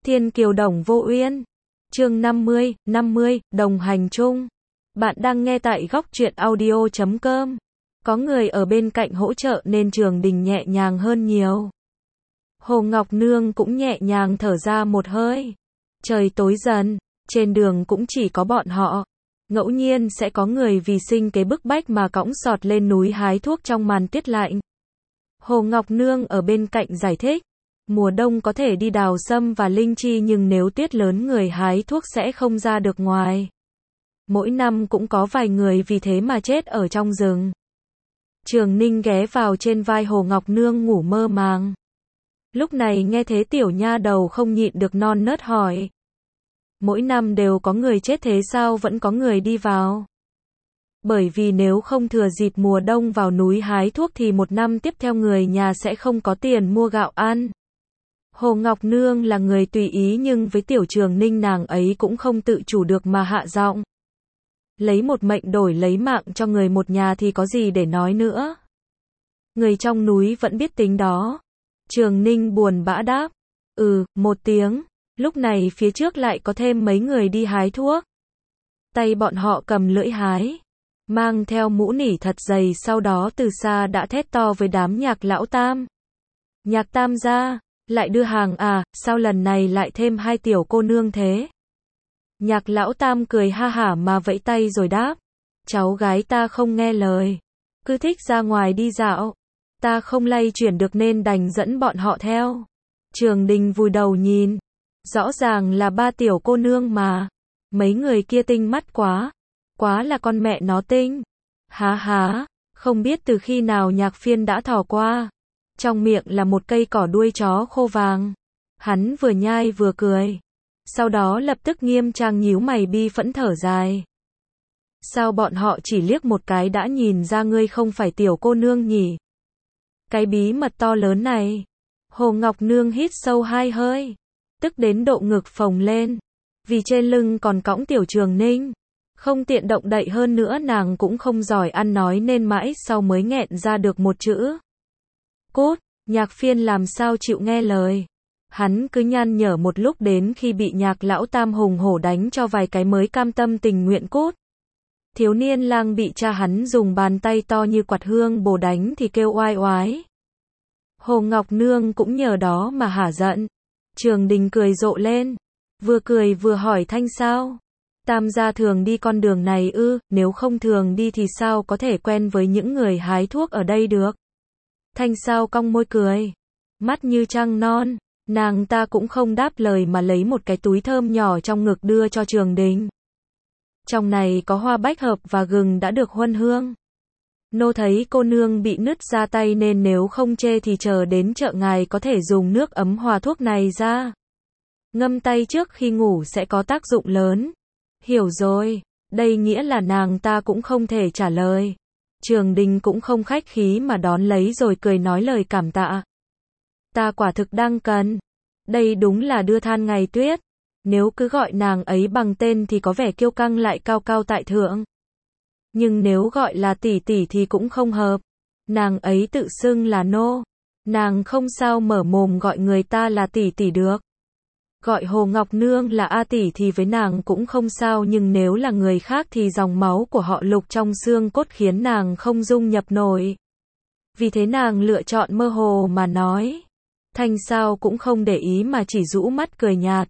Thiên kiều đồng vô uyên. Chương 50, đồng hành chung. Bạn đang nghe tại góc truyện audio.com. Có người ở bên cạnh hỗ trợ nên Trường Đình nhẹ nhàng hơn nhiều. Hồ Ngọc Nương cũng nhẹ nhàng thở ra một hơi. Trời tối dần, trên đường cũng chỉ có bọn họ. Ngẫu nhiên sẽ có người vì sinh kế bức bách mà cõng sọt lên núi hái thuốc trong màn tiết lạnh. Hồ Ngọc Nương ở bên cạnh giải thích. Mùa đông có thể đi đào sâm và linh chi nhưng nếu tuyết lớn người hái thuốc sẽ không ra được ngoài. Mỗi năm cũng có vài người vì thế mà chết ở trong rừng. Trường Ninh ghé vào trên vai Hồ Ngọc Nương ngủ mơ màng. Lúc này nghe thế tiểu nha đầu không nhịn được non nớt hỏi. Mỗi năm đều có người chết thế sao vẫn có người đi vào? Bởi vì nếu không thừa dịp mùa đông vào núi hái thuốc thì một năm tiếp theo người nhà sẽ không có tiền mua gạo ăn. Hồ Ngọc Nương là người tùy ý nhưng với tiểu Trường Ninh nàng ấy cũng không tự chủ được mà hạ giọng. Lấy một mệnh đổi lấy mạng cho người một nhà thì có gì để nói nữa. Người trong núi vẫn biết tính đó. Trường Ninh buồn bã đáp. Một tiếng. Lúc này phía trước lại có thêm mấy người đi hái thuốc. Tay bọn họ cầm lưỡi hái. Mang theo mũ nỉ thật dày sau đó từ xa đã thét to với đám Nhạc lão tam. Nhạc tam gia, lại đưa hàng à, sao lần này lại thêm hai tiểu cô nương thế? Nhạc lão tam cười ha hả mà vẫy tay rồi đáp. Cháu gái ta không nghe lời. Cứ thích ra ngoài đi dạo. Ta không lay chuyển được nên đành dẫn bọn họ theo. Trường Đình vùi đầu nhìn. Rõ ràng là ba tiểu cô nương mà. Mấy người kia tinh mắt quá. Quá là con mẹ nó tinh. Há, không biết từ khi nào Nhạc Phiên đã thò qua. Trong miệng là một cây cỏ đuôi chó khô vàng. Hắn vừa nhai vừa cười. Sau đó lập tức nghiêm trang nhíu mày bi phẫn thở dài. Sao bọn họ chỉ liếc một cái đã nhìn ra ngươi không phải tiểu cô nương nhỉ? Cái bí mật to lớn này. Hồ Ngọc Nương hít sâu hai hơi. Tức đến độ ngực phồng lên. Vì trên lưng còn cõng tiểu Trường Ninh. Không tiện động đậy hơn nữa nàng cũng không giỏi ăn nói nên mãi sau mới nghẹn ra được một chữ. Cút, Nhạc Phiên làm sao chịu nghe lời. Hắn cứ nhăn nhở một lúc đến khi bị Nhạc lão tam hùng hổ đánh cho vài cái mới cam tâm tình nguyện cút. Thiếu niên lang bị cha hắn dùng bàn tay to như quạt hương bổ đánh thì kêu oai oái. Hồ Ngọc Nương cũng nhờ đó mà hả giận. Trường Đình cười rộ lên. Vừa cười vừa hỏi Thanh sao? Tam gia thường đi con đường này ư, nếu không thường đi thì sao có thể quen với những người hái thuốc ở đây được? Thanh sao cong môi cười. Mắt như trăng non. Nàng ta cũng không đáp lời mà lấy một cái túi thơm nhỏ trong ngực đưa cho Trường Đình. Trong này có hoa bách hợp và gừng đã được huân hương. Nô thấy cô nương bị nứt ra tay nên nếu không chê thì chờ đến chợ ngài có thể dùng nước ấm hòa thuốc này ra. Ngâm tay trước khi ngủ sẽ có tác dụng lớn. Hiểu rồi, đây nghĩa là nàng ta cũng không thể trả lời. Trường Đình cũng không khách khí mà đón lấy rồi cười nói lời cảm tạ. Ta quả thực đang cần. Đây đúng là đưa than ngày tuyết. Nếu cứ gọi nàng ấy bằng tên thì có vẻ kiêu căng lại cao cao tại thượng. Nhưng nếu gọi là tỷ tỷ thì cũng không hợp. Nàng ấy tự xưng là nô. Nàng không sao mở mồm gọi người ta là tỷ tỷ được. Gọi Hồ Ngọc Nương là A tỷ thì với nàng cũng không sao nhưng nếu là người khác thì dòng máu của họ Lục trong xương cốt khiến nàng không dung nhập nổi. Vì thế nàng lựa chọn mơ hồ mà nói. Thanh sao cũng không để ý mà chỉ rũ mắt cười nhạt.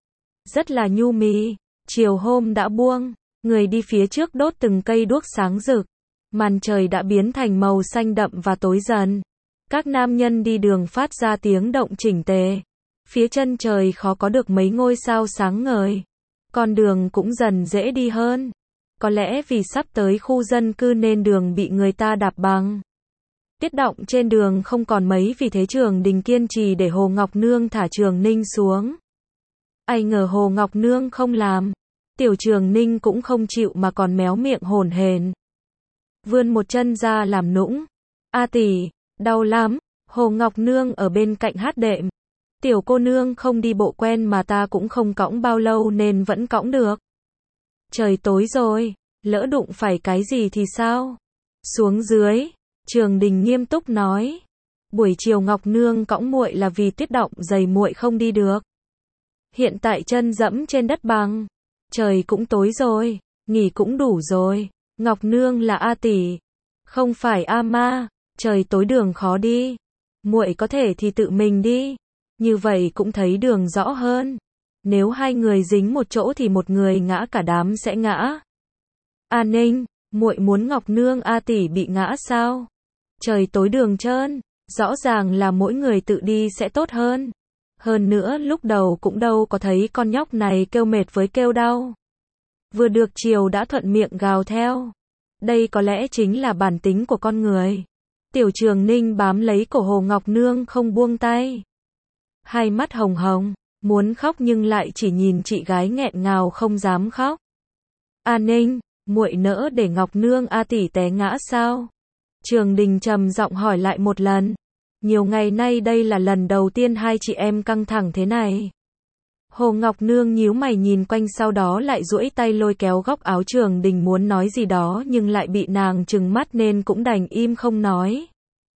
Rất là nhu mì. Chiều hôm đã buông. Người đi phía trước đốt từng cây đuốc sáng rực. Màn trời đã biến thành màu xanh đậm và tối dần. Các nam nhân đi đường phát ra tiếng động chỉnh tề. Phía chân trời khó có được mấy ngôi sao sáng ngời. Con đường cũng dần dễ đi hơn. Có lẽ vì sắp tới khu dân cư nên đường bị người ta đạp bằng. Tiết động trên đường không còn mấy vì thế Trường Đình kiên trì để Hồ Ngọc Nương thả Trường Ninh xuống. Ai ngờ Hồ Ngọc Nương không làm. Tiểu Trường Ninh cũng không chịu mà còn méo miệng hổn hển. Vươn một chân ra làm nũng. A tỷ, đau lắm. Hồ Ngọc Nương ở bên cạnh hát đệm. Tiểu cô nương không đi bộ quen mà ta cũng không cõng bao lâu nên vẫn cõng được. Trời tối rồi, lỡ đụng phải cái gì thì sao? Xuống dưới, Trường Đình nghiêm túc nói. Buổi chiều Ngọc Nương cõng muội là vì tuyết động dày muội không đi được. Hiện tại chân dẫm trên đất bằng. Trời cũng tối rồi, nghỉ cũng đủ rồi. Ngọc Nương là A tỷ, không phải A ma. Trời tối đường khó đi. Muội có thể thì tự mình đi. Như vậy cũng thấy đường rõ hơn. Nếu hai người dính một chỗ thì một người ngã cả đám sẽ ngã. A Ninh, muội muốn Ngọc Nương A tỷ bị ngã sao? Trời tối đường trơn, rõ ràng là mỗi người tự đi sẽ tốt hơn. Hơn nữa lúc đầu cũng đâu có thấy con nhóc này kêu mệt với kêu đau. Vừa được chiều đã thuận miệng gào theo. Đây có lẽ chính là bản tính của con người. Tiểu Trường Ninh bám lấy cổ Hồ Ngọc Nương không buông tay. Hai mắt hồng hồng, muốn khóc nhưng lại chỉ nhìn chị gái nghẹn ngào không dám khóc. A Ninh, muội nỡ để Ngọc Nương A tỷ té ngã sao? Trường Đình trầm giọng hỏi lại một lần. Nhiều ngày nay đây là lần đầu tiên hai chị em căng thẳng thế này. Hồ Ngọc Nương nhíu mày nhìn quanh sau đó lại duỗi tay lôi kéo góc áo Trường Đình muốn nói gì đó nhưng lại bị nàng trừng mắt nên cũng đành im không nói.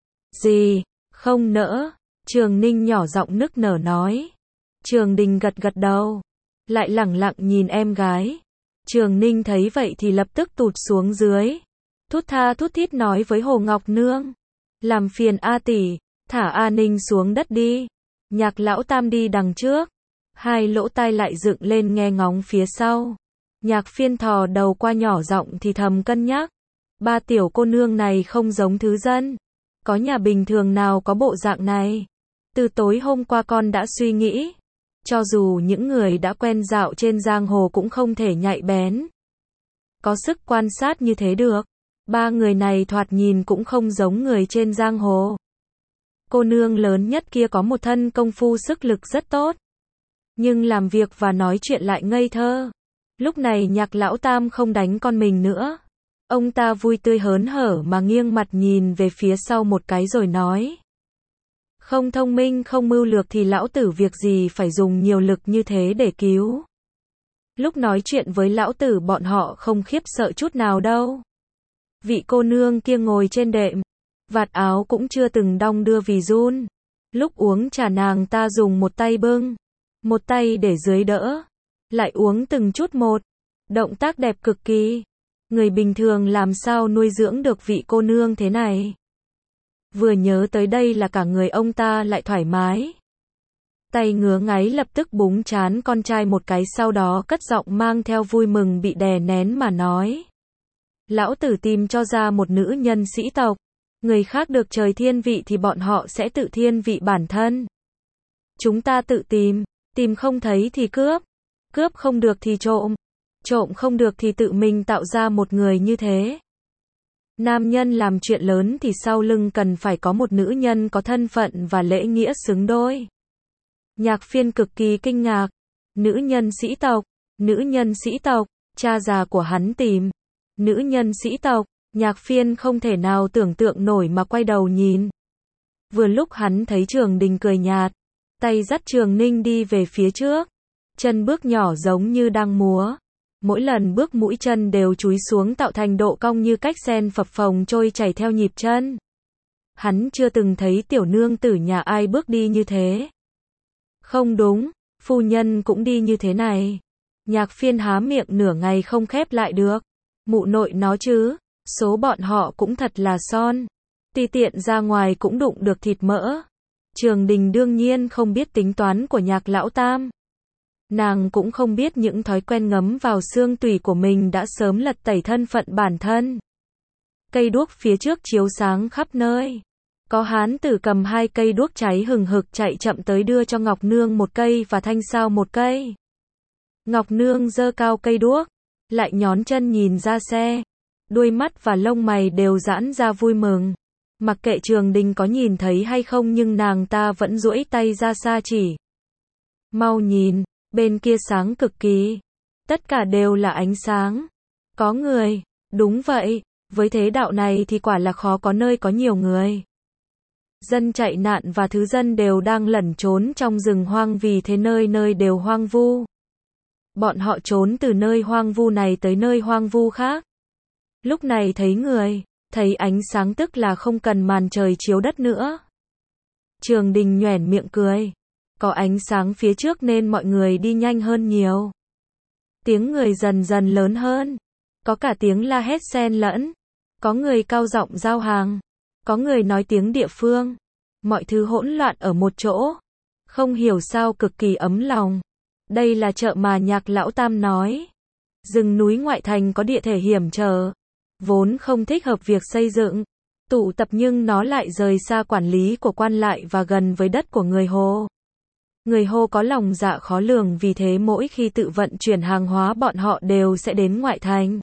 Gì, không nỡ, Trường Ninh nhỏ giọng nức nở nói. Trường Đình gật gật đầu, lại lẳng lặng nhìn em gái. Trường Ninh thấy vậy thì lập tức tụt xuống dưới. Thút tha thút thít nói với Hồ Ngọc Nương. Làm phiền A tỷ, thả A Ninh xuống đất đi. Nhạc lão tam đi đằng trước. Hai lỗ tai lại dựng lên nghe ngóng phía sau. Nhạc Phiên thò đầu qua nhỏ giọng thì thầm cân nhắc. Ba tiểu cô nương này không giống thứ dân. Có nhà bình thường nào có bộ dạng này. Từ tối hôm qua con đã suy nghĩ. Cho dù những người đã quen dạo trên giang hồ cũng không thể nhạy bén. Có sức quan sát như thế được. Ba người này thoạt nhìn cũng không giống người trên giang hồ. Cô nương lớn nhất kia có một thân công phu sức lực rất tốt. Nhưng làm việc và nói chuyện lại ngây thơ. Lúc này Nhạc lão tam không đánh con mình nữa. Ông ta vui tươi hớn hở mà nghiêng mặt nhìn về phía sau một cái rồi nói. Không thông minh không mưu lược thì lão tử việc gì phải dùng nhiều lực như thế để cứu. Lúc nói chuyện với lão tử bọn họ không khiếp sợ chút nào đâu. Vị cô nương kia ngồi trên đệm, vạt áo cũng chưa từng đong đưa vì run. Lúc uống trà nàng ta dùng một tay bưng, một tay để dưới đỡ, lại uống từng chút một. Động tác đẹp cực kỳ. Người bình thường làm sao nuôi dưỡng được vị cô nương thế này. Vừa nhớ tới đây là cả người ông ta lại thoải mái. Tay ngứa ngáy lập tức búng trán con trai một cái sau đó cất giọng mang theo vui mừng bị đè nén mà nói. Lão tử tìm cho ra một nữ nhân sĩ tộc. Người khác được trời thiên vị thì bọn họ sẽ tự thiên vị bản thân. Chúng ta tự tìm, tìm không thấy thì cướp. Cướp không được thì trộm. Trộm không được thì tự mình tạo ra một người như thế. Nam nhân làm chuyện lớn thì sau lưng cần phải có một nữ nhân có thân phận và lễ nghĩa xứng đôi. Nhạc Phiên cực kỳ kinh ngạc. Nữ nhân sĩ tộc, nữ nhân sĩ tộc, cha già của hắn tìm. Nữ nhân sĩ tộc, Nhạc Phiên không thể nào tưởng tượng nổi mà quay đầu nhìn. Vừa lúc hắn thấy Trường Đình cười nhạt, tay dắt Trường Ninh đi về phía trước. Chân bước nhỏ giống như đang múa. Mỗi lần bước mũi chân đều chúi xuống tạo thành độ cong như cách sen phập phồng trôi chảy theo nhịp chân. Hắn chưa từng thấy tiểu nương tử nhà ai bước đi như thế. Không đúng, phu nhân cũng đi như thế này. Nhạc Phiên há miệng nửa ngày không khép lại được. Mụ nội nó chứ, số bọn họ cũng thật là son. Tùy tiện ra ngoài cũng đụng được thịt mỡ. Trường Đình đương nhiên không biết tính toán của Nhạc lão tam. Nàng cũng không biết những thói quen ngấm vào xương tủy của mình đã sớm lật tẩy thân phận bản thân. Cây đuốc phía trước chiếu sáng khắp nơi. Có hán tử cầm hai cây đuốc cháy hừng hực chạy chậm tới đưa cho Ngọc Nương một cây và Thanh Sao một cây. Ngọc Nương giơ cao cây đuốc, lại nhón chân nhìn ra xe. Đuôi mắt và lông mày đều giãn ra vui mừng. Mặc kệ Trường Đình có nhìn thấy hay không nhưng nàng ta vẫn duỗi tay ra xa chỉ. Mau nhìn, bên kia sáng cực kỳ. Tất cả đều là ánh sáng. Có người, đúng vậy, với thế đạo này thì quả là khó có nơi có nhiều người. Dân chạy nạn và thứ dân đều đang lẩn trốn trong rừng hoang vì thế nơi nơi đều hoang vu. Bọn họ trốn từ nơi hoang vu này tới nơi hoang vu khác. Lúc này thấy người, thấy ánh sáng tức là không cần màn trời chiếu đất nữa. Trường Đình nhoẻn miệng cười. Có ánh sáng phía trước nên mọi người đi nhanh hơn nhiều. Tiếng người dần dần lớn hơn. Có cả tiếng la hét xen lẫn. Có người cao giọng giao hàng. Có người nói tiếng địa phương. Mọi thứ hỗn loạn ở một chỗ. Không hiểu sao cực kỳ ấm lòng. Đây là chợ mà Nhạc Lão Tam nói. Rừng núi ngoại thành có địa thể hiểm trở. Vốn không thích hợp việc xây dựng. Tụ tập nhưng nó lại rời xa quản lý của quan lại và gần với đất của người Hồ. Người Hồ có lòng dạ khó lường vì thế mỗi khi tự vận chuyển hàng hóa bọn họ đều sẽ đến ngoại thành.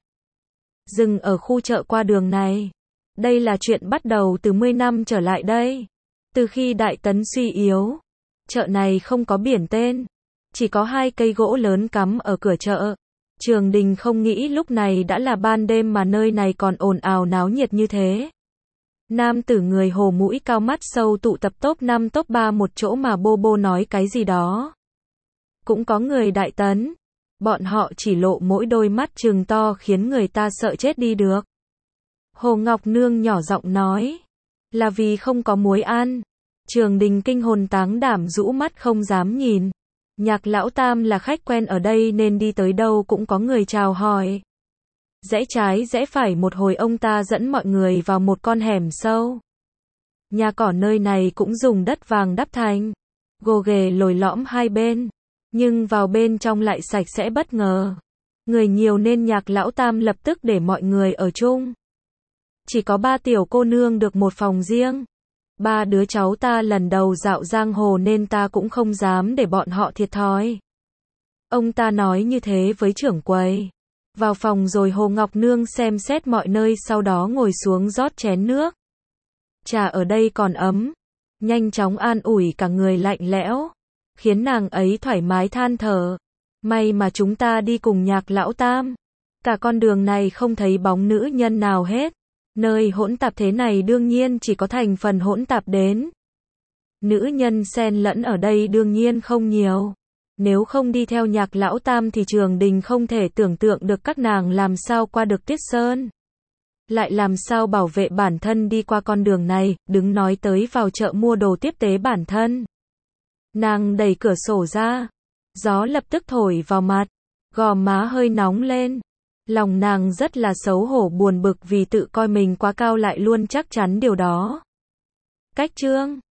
Dừng ở khu chợ qua đường này. Đây là chuyện bắt đầu từ 10 năm trở lại đây. Từ khi Đại Tấn suy yếu, chợ này không có biển tên. Chỉ có 2 cây gỗ lớn cắm ở cửa chợ. Trường Đình không nghĩ lúc này đã là ban đêm mà nơi này còn ồn ào náo nhiệt như thế. Nam tử người Hồ mũi cao mắt sâu tụ tập top 5 top 3 một chỗ mà bô bô nói cái gì đó. Cũng có người Đại Tấn. Bọn họ chỉ lộ mỗi đôi mắt trừng to khiến người ta sợ chết đi được. Hồ Ngọc Nương nhỏ giọng nói. Là vì không có muối ăn. Trường Đình kinh hồn táng đảm rũ mắt không dám nhìn. Nhạc Lão Tam là khách quen ở đây nên đi tới đâu cũng có người chào hỏi. Rẽ trái rẽ phải một hồi ông ta dẫn mọi người vào một con hẻm sâu. Nhà cỏ nơi này cũng dùng đất vàng đắp thành. Gồ ghề lồi lõm hai bên. Nhưng vào bên trong lại sạch sẽ bất ngờ. Người nhiều nên Nhạc Lão Tam lập tức để mọi người ở chung. Chỉ có 3 tiểu cô nương được một phòng riêng. 3 đứa cháu ta lần đầu dạo giang hồ nên ta cũng không dám để bọn họ thiệt thòi. Ông ta nói như thế với trưởng quầy. Vào phòng rồi Hồ Ngọc Nương xem xét mọi nơi sau đó ngồi xuống rót chén nước. Trà ở đây còn ấm. Nhanh chóng an ủi cả người lạnh lẽo. Khiến nàng ấy thoải mái than thở. May mà chúng ta đi cùng Nhạc Lão Tam. Cả con đường này không thấy bóng nữ nhân nào hết. Nơi hỗn tạp thế này đương nhiên chỉ có thành phần hỗn tạp đến. Nữ nhân xen lẫn ở đây đương nhiên không nhiều. Nếu không đi theo Nhạc Lão Tam thì Trường Đình không thể tưởng tượng được các nàng làm sao qua được Tuyết Sơn. Lại làm sao bảo vệ bản thân đi qua con đường này, đừng nói tới vào chợ mua đồ tiếp tế bản thân. Nàng đẩy cửa sổ ra. Gió lập tức thổi vào mặt. Gò má hơi nóng lên. Lòng nàng rất là xấu hổ buồn bực vì tự coi mình quá cao lại luôn chắc chắn điều đó. Cách chương